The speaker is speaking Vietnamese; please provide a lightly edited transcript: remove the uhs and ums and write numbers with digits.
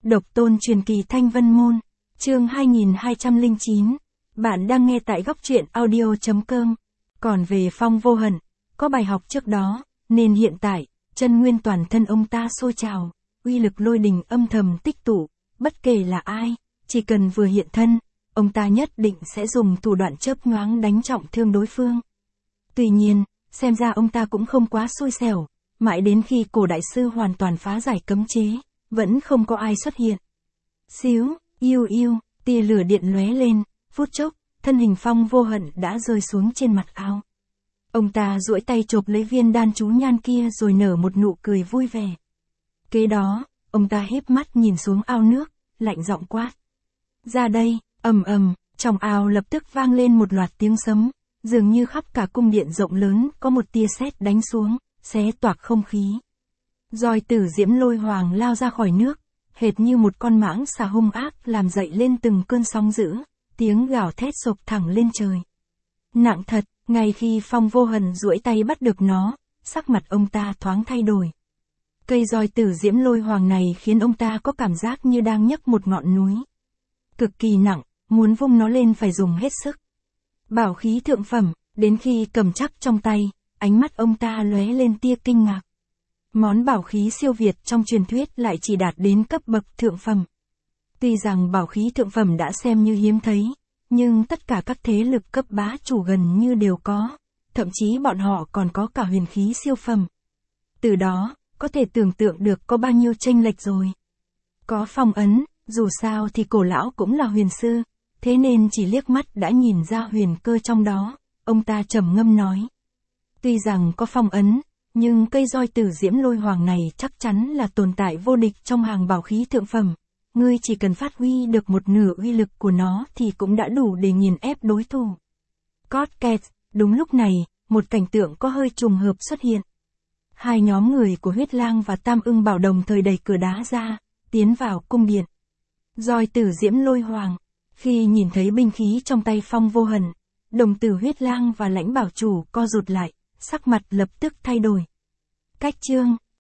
Độc tôn truyền kỳ Thanh Vân Môn, chương 2209. Bạn đang nghe tại góc truyện audio.com. Còn về Phong Vô Hận, có bài học trước đó, nên hiện tại, chân nguyên toàn thân ông ta sôi trào, uy lực lôi đình âm thầm tích tụ, bất kể là ai, chỉ cần vừa hiện thân, ông ta nhất định sẽ dùng thủ đoạn chớp nhoáng đánh trọng thương đối phương. Tuy nhiên, xem ra ông ta cũng không quá xui xẻo, mãi đến khi cổ đại sư hoàn toàn phá giải cấm chế, vẫn không có ai xuất hiện. Xíu, yêu, tia lửa điện lóe lên, phút chốc, thân hình Phong Vô Hận đã rơi xuống trên mặt ao. Ông ta duỗi tay chộp lấy viên đan chú nhan kia rồi nở một nụ cười vui vẻ. Kế đó, ông ta híp mắt nhìn xuống ao nước, lạnh giọng quát. Ra đây, ầm ầm, trong ao lập tức vang lên một loạt tiếng sấm, dường như khắp cả cung điện rộng lớn có một tia sét đánh xuống, xé toạc không khí. Roi Tử Diễm Lôi Hoàng lao ra khỏi nước, hệt như một con mãng xà hung ác làm dậy lên từng cơn sóng dữ, tiếng gào thét sộc thẳng lên trời. Nặng thật, ngay khi Phong Vô Hận duỗi tay bắt được nó, sắc mặt ông ta thoáng thay đổi. Cây roi Tử Diễm Lôi Hoàng này khiến ông ta có cảm giác như đang nhấc một ngọn núi. Cực kỳ nặng, muốn vung nó lên phải dùng hết sức. Bảo khí thượng phẩm, đến khi cầm chắc trong tay, ánh mắt ông ta lóe lên tia kinh ngạc. Món bảo khí siêu việt trong truyền thuyết lại chỉ đạt đến cấp bậc thượng phẩm. Tuy rằng bảo khí thượng phẩm đã xem như hiếm thấy, nhưng tất cả các thế lực cấp bá chủ gần như đều có, thậm chí bọn họ còn có cả huyền khí siêu phẩm. Từ đó, có thể tưởng tượng được có bao nhiêu chênh lệch rồi. Có phong ấn, dù sao thì cổ lão cũng là huyền sư, thế nên chỉ liếc mắt đã nhìn ra huyền cơ trong đó, ông ta trầm ngâm nói. Tuy rằng có phong ấn, nhưng cây roi Tử Diễm Lôi Hoàng này chắc chắn là tồn tại vô địch trong hàng bảo khí thượng phẩm. Ngươi chỉ cần phát huy được một nửa uy lực của nó thì cũng đã đủ để nghiền ép đối thủ. Cót kẹt, đúng lúc này, một cảnh tượng có hơi trùng hợp xuất hiện. Hai nhóm người của Huyết Lang và Tam Ưng Bảo Đồng thời đẩy cửa đá ra, tiến vào cung điện. Roi Tử Diễm Lôi Hoàng, khi nhìn thấy binh khí trong tay Phong Vô Hận, đồng tử Huyết Lang và Lãnh Bảo Chủ co rụt lại, sắc mặt lập tức thay đổi. Cách chương,